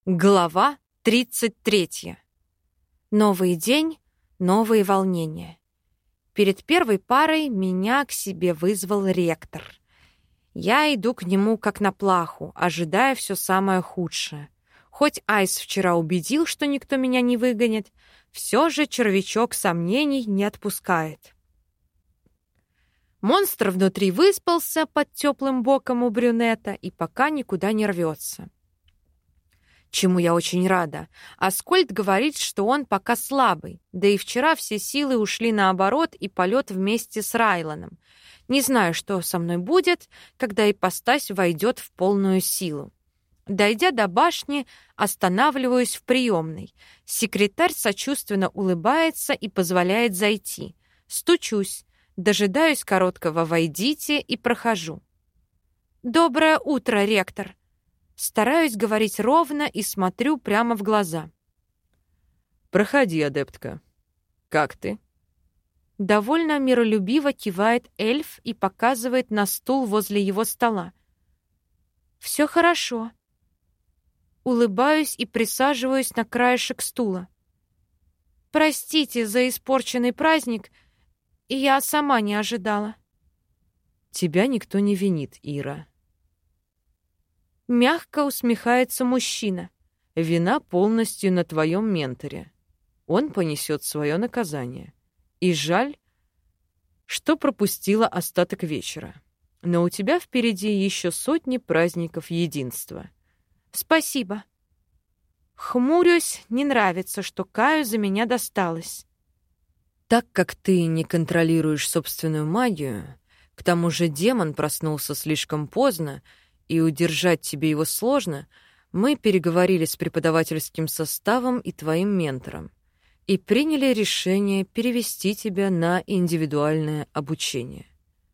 Глава 33. Новый день, новые волнения. Перед первой парой меня к себе вызвал ректор. Я иду к нему как на плаху, ожидая все самое худшее. Хоть Айс вчера убедил, что никто меня не выгонит, все же червячок сомнений не отпускает. Монстр внутри выспался под теплым боком у брюнета и пока никуда не рвется. Чему я очень рада. Аскольд говорит, что он пока слабый, да и вчера все силы ушли на оборот и полет вместе с Райланом. Не знаю, что со мной будет, когда ипостась войдет в полную силу. Дойдя до башни, останавливаюсь в приемной. Секретарь сочувственно улыбается и позволяет зайти. Стучусь, дожидаюсь короткого «войдите» и прохожу. «Доброе утро, ректор!» Стараюсь говорить ровно и смотрю прямо в глаза. «Проходи, адептка. Как ты?» Довольно миролюбиво кивает эльф и показывает на стул возле его стола. «Все хорошо». Улыбаюсь и присаживаюсь на краешек стула. «Простите за испорченный праздник, я сама не ожидала». «Тебя никто не винит, Ира». Мягко усмехается мужчина. «Вина полностью на твоем менторе. Он понесет свое наказание. И жаль, что пропустила остаток вечера. Но у тебя впереди еще сотни праздников единства». «Спасибо». Хмурюсь, не нравится, что Каю за меня досталось. Так как ты не контролируешь собственную магию, к тому же демон проснулся слишком поздно, и удержать тебе его сложно, мы переговорили с преподавательским составом и твоим ментором и приняли решение перевести тебя на индивидуальное обучение.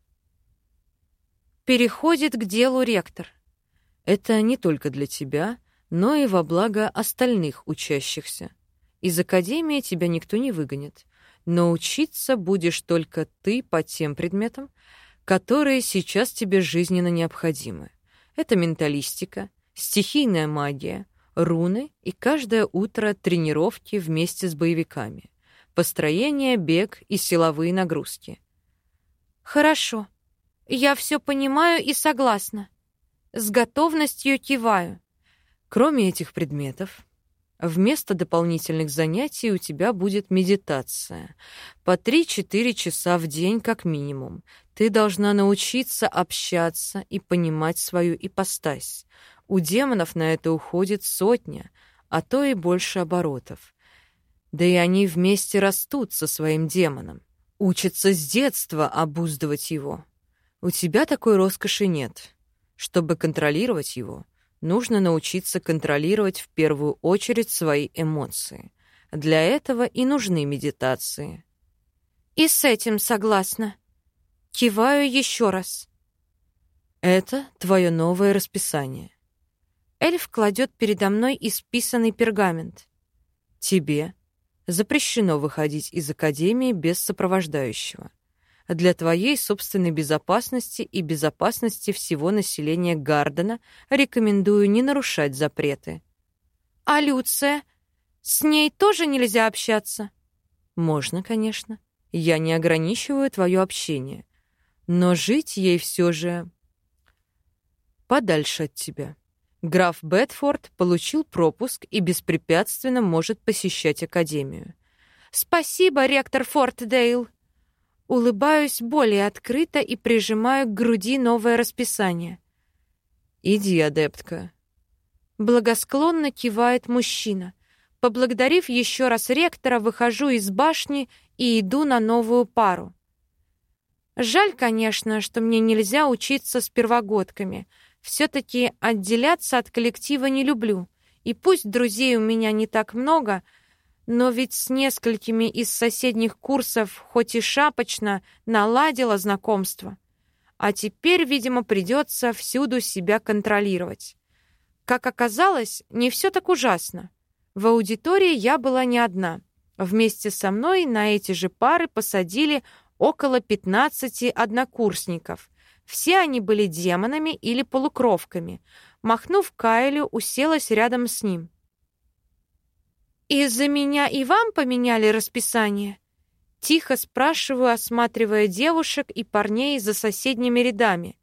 Переходит к делу ректор. Это не только для тебя, но и во благо остальных учащихся. Из академии тебя никто не выгонит, но учиться будешь только ты по тем предметам, которые сейчас тебе жизненно необходимы. Это менталистика, стихийная магия, руны и каждое утро тренировки вместе с боевиками, построение, бег и силовые нагрузки. Хорошо, я все понимаю и согласна. С готовностью киваю. Кроме этих предметов, вместо дополнительных занятий у тебя будет медитация. По 3-4 часа в день как минимум. Ты должна научиться общаться и понимать свою ипостась. У демонов на это уходит сотня, а то и больше оборотов. Да и они вместе растут со своим демоном. Учатся с детства обуздывать его. У тебя такой роскоши нет. Чтобы контролировать его, нужно научиться контролировать в первую очередь свои эмоции. Для этого и нужны медитации. И с этим согласна. Киваю еще раз. Это твое новое расписание. Эльф кладет передо мной исписанный пергамент. Тебе запрещено выходить из академии без сопровождающего. Для твоей собственной безопасности и безопасности всего населения Гардена рекомендую не нарушать запреты. А Люция? С ней тоже нельзя общаться? Можно, конечно. Я не ограничиваю твое общение. Но жить ей все же подальше от тебя. Граф Бетфорд получил пропуск и беспрепятственно может посещать академию. Спасибо, ректор Фортдейл. Улыбаюсь более открыто и прижимаю к груди новое расписание. Иди, адептка. Благосклонно кивает мужчина. Поблагодарив еще раз ректора, выхожу из башни и иду на новую пару. Жаль, конечно, что мне нельзя учиться с первогодками. Все-таки отделяться от коллектива не люблю. И пусть друзей у меня не так много, но ведь с несколькими из соседних курсов хоть и шапочно наладила знакомство. А теперь, видимо, придется всюду себя контролировать. Как оказалось, не все так ужасно. В аудитории я была не одна. Вместе со мной на эти же пары посадили около 15 однокурсников. Все они были демонами или полукровками. Махнув Кайлю, уселась рядом с ним. «Из-за меня и вам поменяли расписание?» Тихо спрашиваю, осматривая девушек и парней за соседними рядами.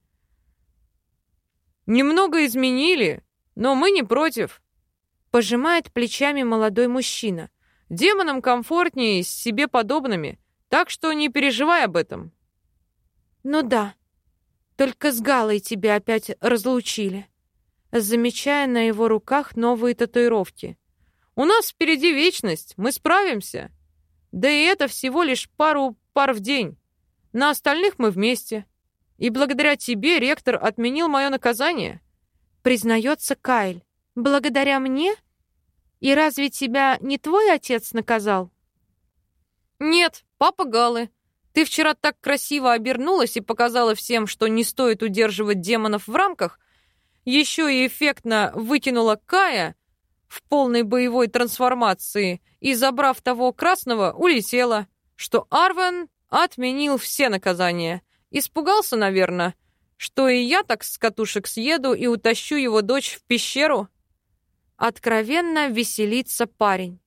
«Немного изменили, но мы не против», — пожимает плечами молодой мужчина. «Демонам комфортнее с себе подобными, так что не переживай об этом». «Ну да, только с Галой тебя опять разлучили», замечая на его руках новые татуировки. «У нас впереди вечность, мы справимся. Да и это всего лишь пару пар в день. На остальных мы вместе. И благодаря тебе ректор отменил мое наказание», признается Кайл. «Благодаря мне? И разве тебя не твой отец наказал?» «Нет, папа Галы. Ты вчера так красиво обернулась и показала всем, что не стоит удерживать демонов в рамках, еще и эффектно выкинула Кая в полной боевой трансформации и, забрав того красного, улетела, что Арвен отменил все наказания. Испугался, наверное, что и я так с катушек съеду и утащу его дочь в пещеру». Откровенно веселится парень.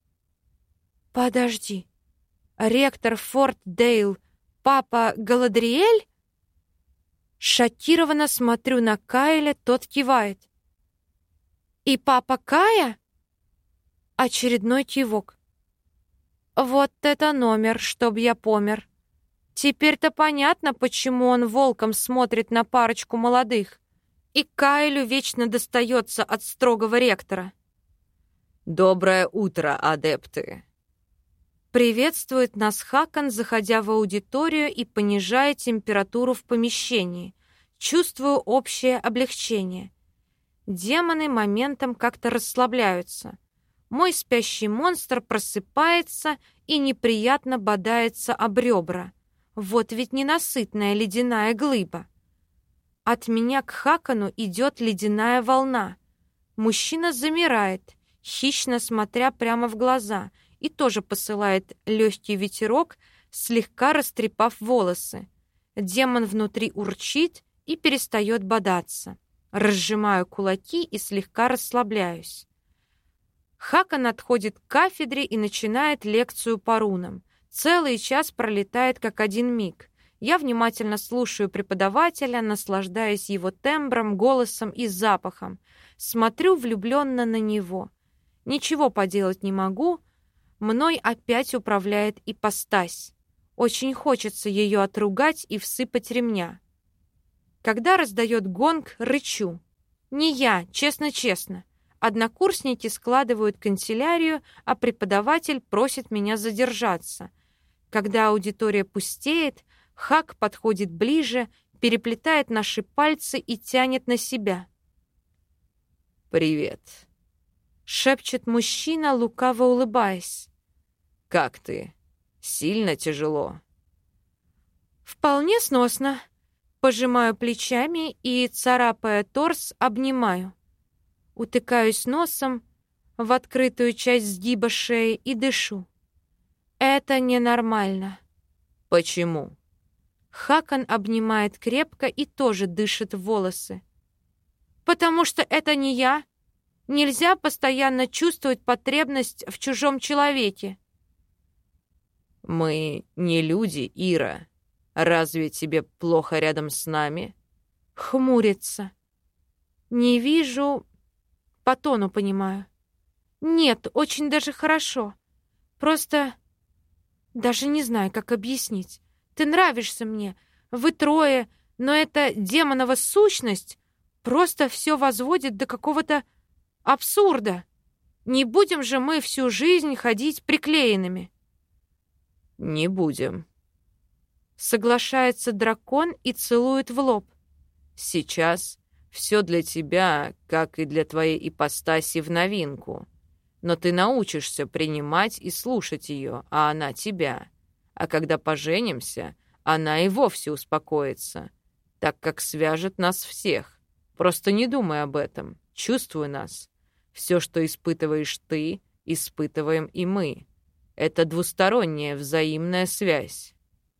«Подожди, ректор Форт Дейл, папа Галадриэль?» Шокированно смотрю на Кайля, тот кивает. «И папа Кая?» Очередной кивок. «Вот это номер, чтоб я помер. Теперь-то понятно, почему он волком смотрит на парочку молодых, и Кайлю вечно достается от строгого ректора». «Доброе утро, адепты!» Приветствует нас Хакон, заходя в аудиторию и понижая температуру в помещении. Чувствую общее облегчение. Демоны моментом как-то расслабляются. Мой спящий монстр просыпается и неприятно бодается об ребра. Вот ведь ненасытная ледяная глыба. От меня к Хакону идет ледяная волна. Мужчина замирает, хищно смотря прямо в глаза, и тоже посылает легкий ветерок, слегка растрепав волосы. Демон внутри урчит и перестает бодаться. Разжимаю кулаки и слегка расслабляюсь. Хакон отходит к кафедре и начинает лекцию по рунам. Целый час пролетает как один миг. Я внимательно слушаю преподавателя, наслаждаясь его тембром, голосом и запахом. Смотрю влюбленно на него. Ничего поделать не могу. Мной опять управляет ипостась. Очень хочется ее отругать и всыпать ремня. Когда раздает гонг, рычу. Не я, честно-честно. Однокурсники складывают канцелярию, а преподаватель просит меня задержаться. Когда аудитория пустеет, Хак подходит ближе, переплетает наши пальцы и тянет на себя. «Привет», — шепчет мужчина, лукаво улыбаясь. «Как ты? Сильно тяжело?» «Вполне сносно». Пожимаю плечами и, царапая торс, обнимаю. Утыкаюсь носом в открытую часть сгиба шеи и дышу. Это ненормально. «Почему?» Хакон обнимает крепко и тоже дышит в волосы. «Потому что это не я. Нельзя постоянно чувствовать потребность в чужом человеке». «Мы не люди, Ира. Разве тебе плохо рядом с нами?» Хмурится. «Не вижу...» По тону понимаю. «Нет, очень даже хорошо. Просто... даже не знаю, как объяснить. Ты нравишься мне. Вы трое, но эта демонова сущность просто все возводит до какого-то абсурда. Не будем же мы всю жизнь ходить приклеенными». «Не будем», — соглашается дракон и целует в лоб. «Сейчас все для тебя, как и для твоей ипостаси, в новинку. Но ты научишься принимать и слушать ее, а она тебя. А когда поженимся, она и вовсе успокоится, так как свяжет нас всех. Просто не думай об этом, чувствуй нас. Все, что испытываешь ты, испытываем и мы. Это двусторонняя взаимная связь».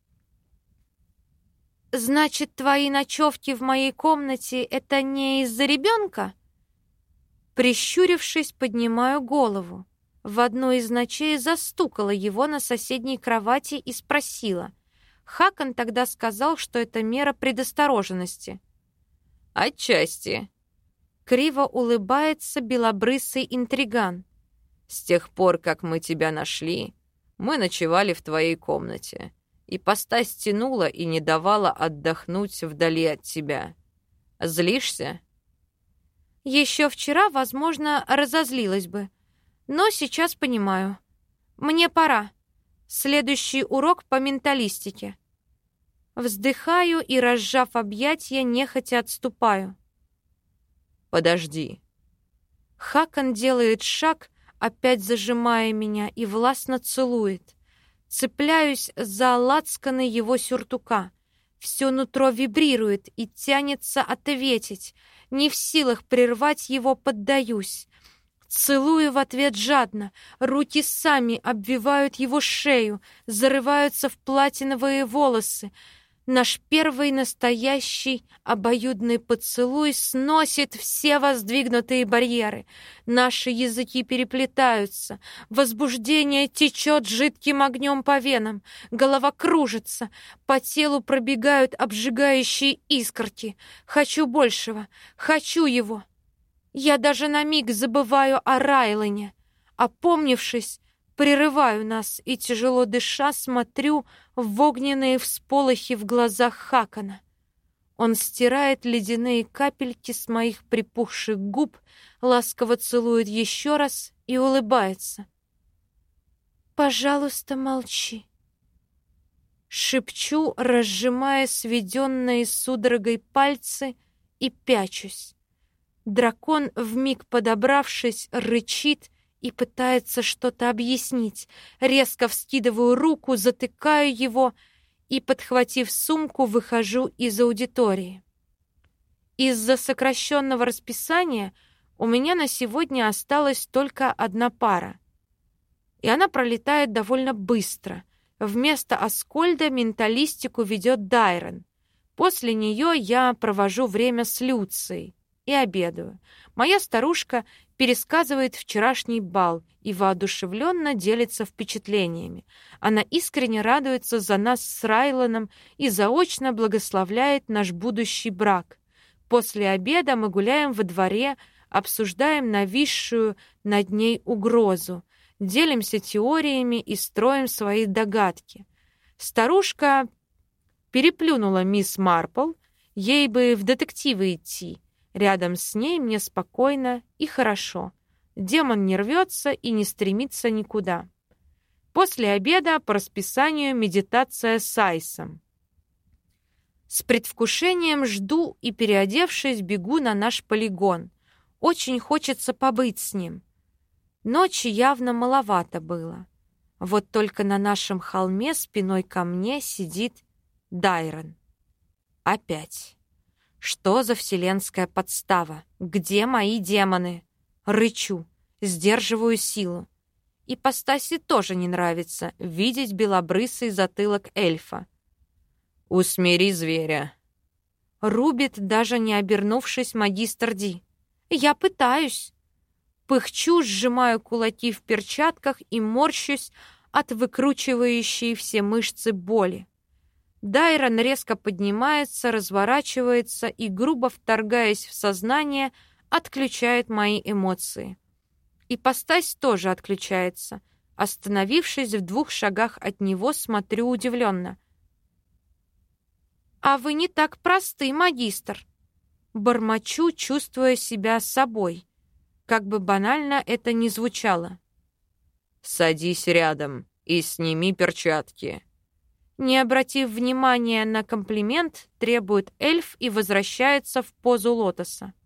«Значит, твои ночевки в моей комнате — это не из-за ребенка?» Прищурившись, поднимаю голову. в одну из ночей застукала его на соседней кровати и спросила. Хакон тогда сказал, что это мера предосторожности. «Отчасти», — криво улыбается белобрысый интриган. «С тех пор, как мы тебя нашли, мы ночевали в твоей комнате. Ипостась тянула и не давала отдохнуть вдали от тебя. Злишься?» Еще вчера, возможно, разозлилась бы. Но сейчас понимаю. Мне пора. Следующий урок по менталистике. Вздыхаю и, разжав объятия, нехотя отступаю. «Подожди». Хакон делает шаг, опять зажимая меня, и властно целует. Цепляюсь за лацканы его сюртука. Все нутро вибрирует и тянется ответить. Не в силах прервать его, поддаюсь. Целую в ответ жадно. Руки сами обвивают его шею, зарываются в платиновые волосы. Наш первый настоящий обоюдный поцелуй сносит все воздвигнутые барьеры. Наши языки переплетаются. Возбуждение течет жидким огнем по венам. Голова кружится. По телу пробегают обжигающие искорки. Хочу большего. Хочу его. Я даже на миг забываю о Райлоне. Опомнившись, прерываю нас и, тяжело дыша, смотрю в огненные всполохи в глазах Хакона. Он стирает ледяные капельки с моих припухших губ, ласково целует еще раз и улыбается. «Пожалуйста, молчи», — шепчу, разжимая сведенные судорогой пальцы, и пячусь. Дракон, вмиг подобравшись, рычит и пытается что-то объяснить. Резко вскидываю руку, затыкаю его и, подхватив сумку, выхожу из аудитории. Из-за сокращенного расписания у меня на сегодня осталась только одна пара. И она пролетает довольно быстро. Вместо Аскольда менталистику ведет Дайрон. После нее я провожу время с Люцией и обедаю. Моя старушка пересказывает вчерашний бал и воодушевленно делится впечатлениями. Она искренне радуется за нас с Райлоном и заочно благословляет наш будущий брак. После обеда мы гуляем во дворе, обсуждаем нависшую над ней угрозу, делимся теориями и строим свои догадки. Старушка переплюнула мисс Марпл, ей бы в детективы идти. Рядом с ней мне спокойно и хорошо. Демон не рвется и не стремится никуда. После обеда по расписанию медитация с Айсом. С предвкушением жду и, переодевшись, бегу на наш полигон. Очень хочется побыть с ним. Ночи явно маловато было. Вот только на нашем холме спиной ко мне сидит Дайрон. Опять. Что за вселенская подстава? Где мои демоны? Рычу, сдерживаю силу. Ипостаси тоже не нравится видеть белобрысый затылок эльфа. «Усмири зверя», — рубит, даже не обернувшись, магистр Ди. «Я пытаюсь». Пыхчу, сжимаю кулаки в перчатках и морщусь от выкручивающей все мышцы боли. Дайрон резко поднимается, разворачивается и, грубо вторгаясь в сознание, отключает мои эмоции. Ипостась тоже отключается. Остановившись в 2 шагах от него, смотрю удивленно. «А вы не так просты, магистр!» Бормочу, чувствуя себя собой. Как бы банально это ни звучало. «Садись рядом и сними перчатки». Не обратив внимания на комплимент, требует эльф и возвращается в позу лотоса.